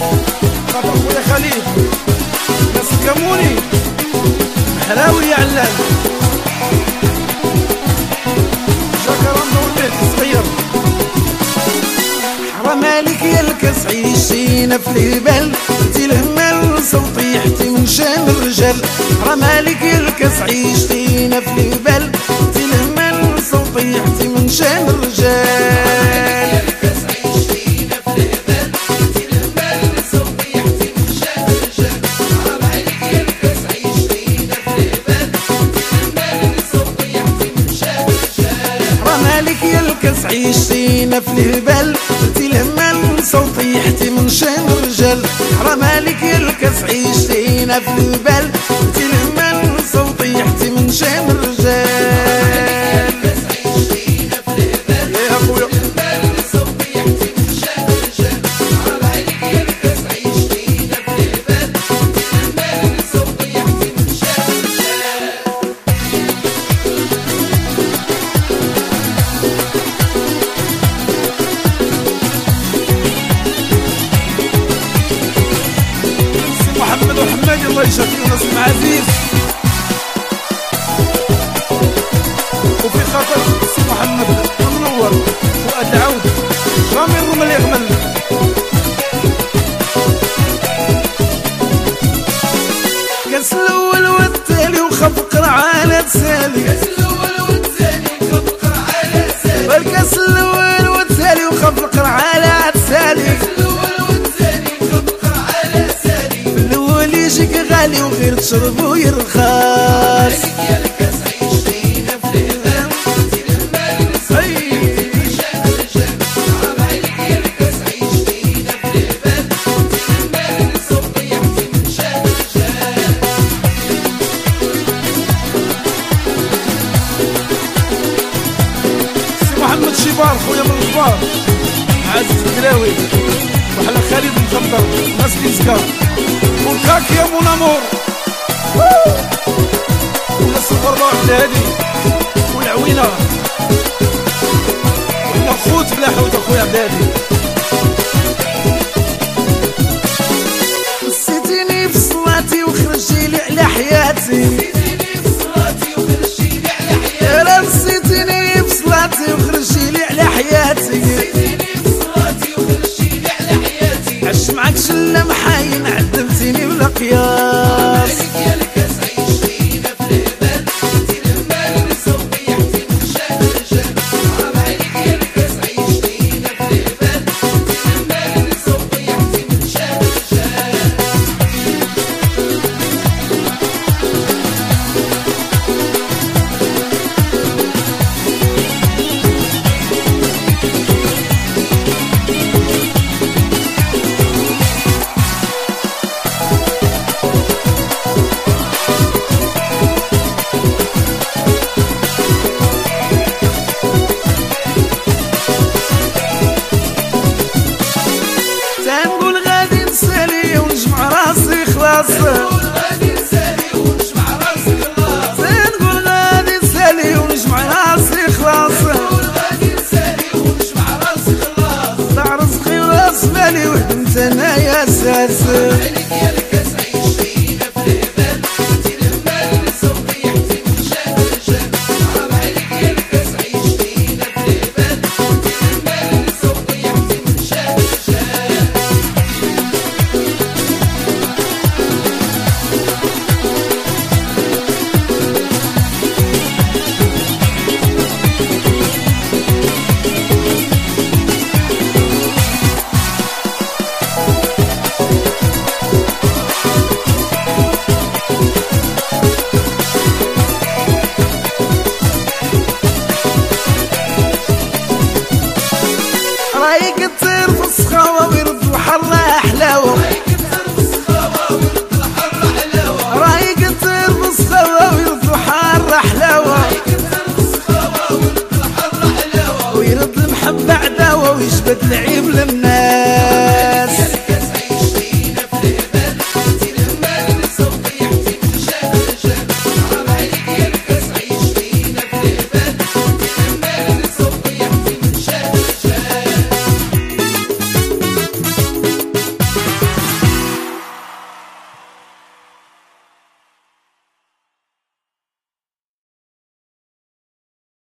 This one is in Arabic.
خاطر خويا خليل ناس الكموني محراوي يا علال جاكراندا وليت صغير. حرام عليك يا الكاس عيشينا في الهبال، انتي الهمال صوتي يحتي من شان الرجال. حرام عليك يا الكاس عيشينا في الهبال، انتي الهمال صوتي يحتي من شان الرجال. عيشينا في الهبال انتي الهمال صوتي يحتي من شان الرجال. حرام عليك يا الكاس عيشينا في الهبال انتي الهمال صوتي يحتي من شان الرجال. يا خويا الله يشافيك ناس عزيز، وفي خاطر سي محمد منور فؤاد العود رامي الرمل يغمل. كاس الاول والتالي وخف قرعانة تسالي، كاس الاول والتالي وخف قرعانة تسالي، الكاس الاول والتالي وخف قرعانة تسالي، يجيك غالي وغير تشربو يرخص. يا الكاس عيشينا في الهبال انتي الهمال صوتي يحتي من شان الرجال. حرام عليك يا الكاس عيشينا في الهبال انتي الهمال صوتي يحتي من شان الرجال. سي محمد شيبار خويا من الكبار، عزيز الكراوي وحلا خالد مخضر ناس ديسكا والكاك يا مون امور وناس الغربة وحدادي والعوينة وحنا خوت بلا حوت اخويا عبدادي. نسيتيني في صلاتي وخرجتيلي على حياتي، نسيتيني في صلاتي وخرجتيلي على حياتي، نسيتيني في صلاتي وخرجتيلي على حياتي، عش معاك شلة محاين عذبتيني بلا قياس. يا الكاس عيشينا في الهبال انتي الهمال صوتي يحتي من شان الرجال. حرام عليك يا الكاس عيشينا في الهبال انتي الهمال صوتي يحتي من شان الرجال. تنقول غادي نسالي ونجمع راسي خلاص، تنقول غادي نسالي ونجمع راسي خلاص، تنقول غادي نسالي ونجمع راسي خلاص، تنقول غادي نسالي ونجمع راسي خلاص. ضاع رزقي وراس مالي وهدمت انا يا اساس. عليك يا الكاس عيشينا في الهبال انتي الهمال صوتي يحتي من شان الرجال. حرام عليك يا الكاس عيشينا في الهبال انتي الهمال صوتي يحتي من شان الرجال. رايك تطير في السخاوة ويرد الحر حلاوة، رايك تطير في السخاوة ويرد الحر حلاوة، رايك تطير في السخاوة ويرد الحر حلاوة، رايك تطير في السخاوة ويرد الحر حلاوة، ويرد المحبة عداوة ويجبد العيب للناس.